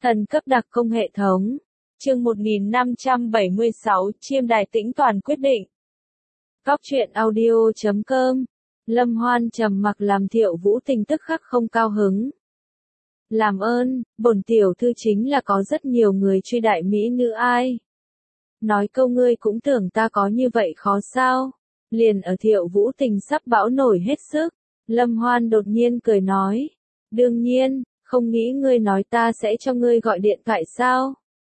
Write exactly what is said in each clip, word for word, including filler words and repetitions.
Thần cấp đặc công hệ thống. Chương một nghìn năm trăm bảy mươi sáu, Chiêm Đài Tĩnh Toàn quyết định. Góc truyện audio chấm com. Lâm Hoan trầm mặc làm Thiệu Vũ Tình tức khắc không cao hứng. Làm ơn, bổn tiểu thư chính là có rất nhiều người truy đại mỹ nữ ai. Nói câu ngươi cũng tưởng ta có như vậy khó sao. Liền ở Thiệu Vũ Tình sắp bão nổi hết sức. Lâm Hoan đột nhiên cười nói. Đương nhiên, không nghĩ ngươi nói ta sẽ cho ngươi gọi điện thoại sao.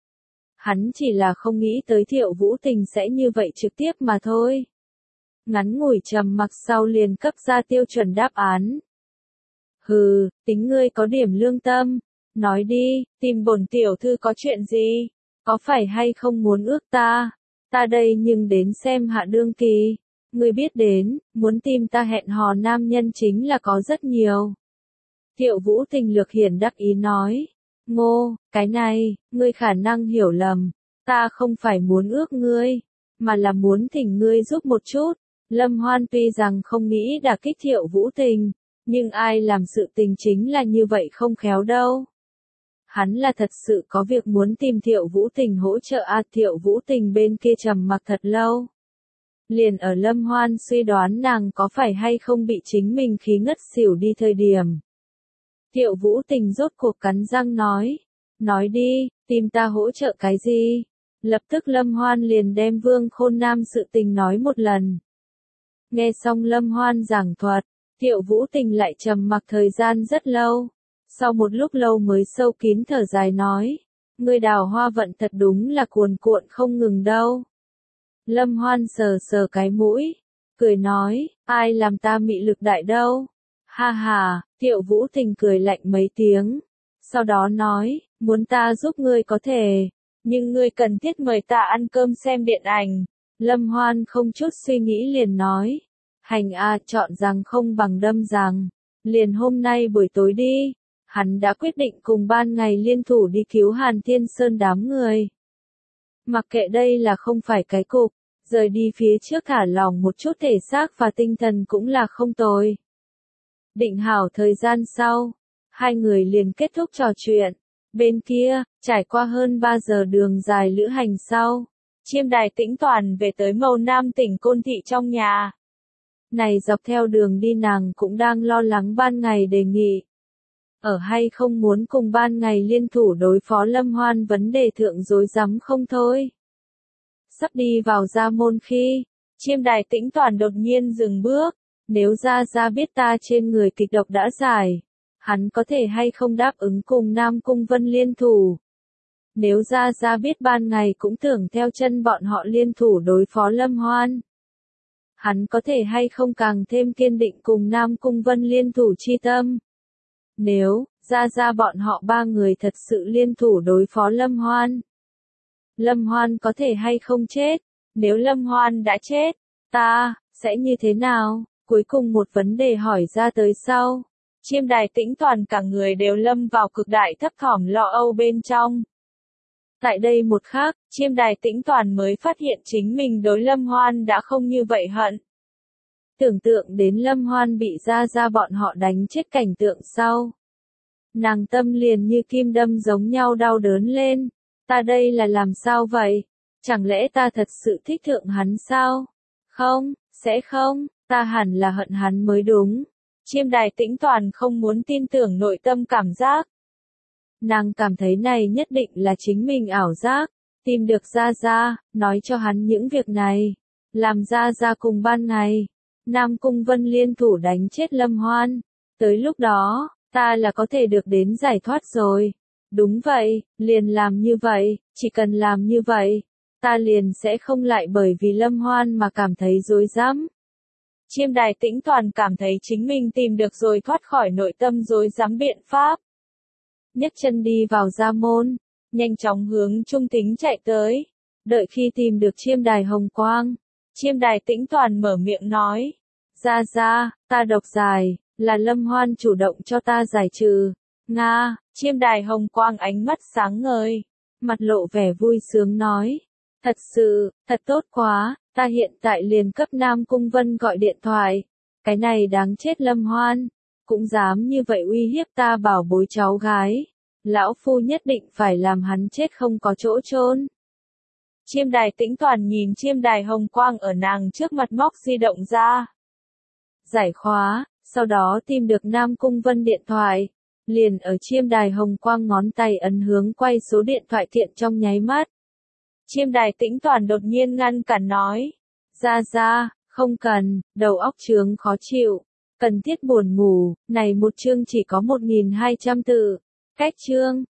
Hắn chỉ là không nghĩ tới Thiệu Vũ Tình sẽ như vậy trực tiếp mà thôi. Ngắn ngủi trầm mặc sau liền cấp ra tiêu chuẩn đáp án. Hừ, tính ngươi có điểm lương tâm. Nói đi, tìm bổn tiểu thư có chuyện gì? Có phải hay không muốn ước ta? Ta đây nhưng đến xem hạ đương kỳ. Ngươi biết đến, muốn tìm ta hẹn hò nam nhân chính là có rất nhiều. Thiệu Vũ Tình lược hiển đắc ý nói. Ngô, cái này, ngươi khả năng hiểu lầm. Ta không phải muốn ước ngươi, mà là muốn thỉnh ngươi giúp một chút. Lâm Hoan tuy rằng không nghĩ đả kích Thiệu Vũ Tình, nhưng ai làm sự tình chính là như vậy không khéo đâu. Hắn là thật sự có việc muốn tìm Thiệu Vũ Tình hỗ trợ à. Thiệu Vũ Tình bên kia trầm mặc thật lâu. Liền ở Lâm Hoan suy đoán nàng có phải hay không bị chính mình khí ngất xỉu đi thời điểm. Thiệu Vũ Tình rốt cuộc cắn răng nói. Nói đi, tìm ta hỗ trợ cái gì? Lập tức Lâm Hoan liền đem Vương Khôn Nam sự tình nói một lần. Nghe xong Lâm Hoan giảng thuật, Thiệu Vũ Tình lại trầm mặc thời gian rất lâu. Sau một lúc lâu mới sâu kín thở dài nói. Ngươi đào hoa vận thật đúng là cuồn cuộn không ngừng đâu. Lâm Hoan sờ sờ cái mũi, cười nói, ai làm ta mị lực đại đâu. Ha ha, Thiệu Vũ Tình cười lạnh mấy tiếng. Sau đó nói, muốn ta giúp ngươi có thể, nhưng ngươi cần thiết mời ta ăn cơm xem điện ảnh. Lâm Hoan không chút suy nghĩ liền nói, hành a, chọn rằng không bằng đâm rằng, liền hôm nay buổi tối đi. Hắn đã quyết định cùng ban ngày liên thủ đi cứu Hàn Thiên Sơn đám người. Mặc kệ đây là không phải cái cục, rời đi phía trước thả lỏng một chút thể xác và tinh thần cũng là không tồi. Định hảo thời gian sau, hai người liền kết thúc trò chuyện. Bên kia, trải qua hơn ba giờ đường dài lữ hành sau, Chiêm Đài Tĩnh Toàn về tới Mầu Nam tỉnh Côn Thị trong nhà. Này dọc theo đường đi nàng cũng đang lo lắng ban ngày đề nghị. Ở hay không muốn cùng ban ngày liên thủ đối phó Lâm Hoan vấn đề thượng rối rắm không thôi. Sắp đi vào gia môn khi, Chiêm Đài Tĩnh Toàn đột nhiên dừng bước. Nếu Gia Gia biết ta trên người kịch độc đã giải, hắn có thể hay không đáp ứng cùng Nam Cung Vân liên thủ. Nếu Gia Gia biết ban ngày cũng tưởng theo chân bọn họ liên thủ đối phó Lâm Hoan, hắn có thể hay không càng thêm kiên định cùng Nam Cung Vân liên thủ chi tâm. Nếu Gia Gia bọn họ ba người thật sự liên thủ đối phó Lâm Hoan, Lâm Hoan có thể hay không chết. Nếu Lâm Hoan đã chết, ta sẽ như thế nào? Cuối cùng một vấn đề hỏi ra tới sau, Chiêm Đài Tĩnh Toàn cả người đều lâm vào cực đại thấp thỏm lo âu bên trong. Tại đây một khắc, Chiêm Đài Tĩnh Toàn mới phát hiện chính mình đối Lâm Hoan đã không như vậy hận. Tưởng tượng đến Lâm Hoan bị Gia Gia bọn họ đánh chết cảnh tượng sau, nàng tâm liền như kim đâm giống nhau đau đớn lên. Ta đây là làm sao vậy? Chẳng lẽ ta thật sự thích thượng hắn sao? Không, sẽ không. Ta hẳn là hận hắn mới đúng. Chiêm Đài Tĩnh Toàn không muốn tin tưởng nội tâm cảm giác. Nàng cảm thấy này nhất định là chính mình ảo giác. Tìm được Gia Gia, nói cho hắn những việc này. Làm Gia Gia cùng ban ngày. Nam Cung Vân liên thủ đánh chết Lâm Hoan. Tới lúc đó, ta là có thể được đến giải thoát rồi. Đúng vậy, liền làm như vậy, chỉ cần làm như vậy, ta liền sẽ không lại bởi vì Lâm Hoan mà cảm thấy rối rắm. Chiêm Đài Tĩnh Toàn cảm thấy chính mình tìm được rồi thoát khỏi nội tâm rối rắm biện pháp. Nhấc chân đi vào gia môn, nhanh chóng hướng Trung Thính chạy tới. Đợi khi tìm được Chiêm Đài Hồng Quang, Chiêm Đài Tĩnh Toàn mở miệng nói. Gia Gia, ta độc giải, là Lâm Hoan chủ động cho ta giải trừ. Nga, Chiêm Đài Hồng Quang ánh mắt sáng ngời, mặt lộ vẻ vui sướng nói. Thật sự, thật tốt quá. Ta hiện tại liền cấp Nam Cung Vân gọi điện thoại. Cái này đáng chết Lâm Hoan. Cũng dám như vậy uy hiếp ta bảo bối cháu gái. Lão phu nhất định phải làm hắn chết không có chỗ chôn. Chiêm đài tĩnh toàn nhìn chiêm đài hồng quang ở nàng trước mặt móc di động ra. Giải khóa, sau đó tìm được Nam Cung Vân điện thoại. Liền ở chiêm đài hồng quang ngón tay ấn hướng quay số điện thoại thiện trong nháy mắt. Chiêm đài tĩnh toàn đột nhiên ngăn cản nói. Ra ra, không cần, đầu óc trướng khó chịu. Cần thiết buồn ngủ, này một chương chỉ có một nghìn hai trăm từ. Cách chương.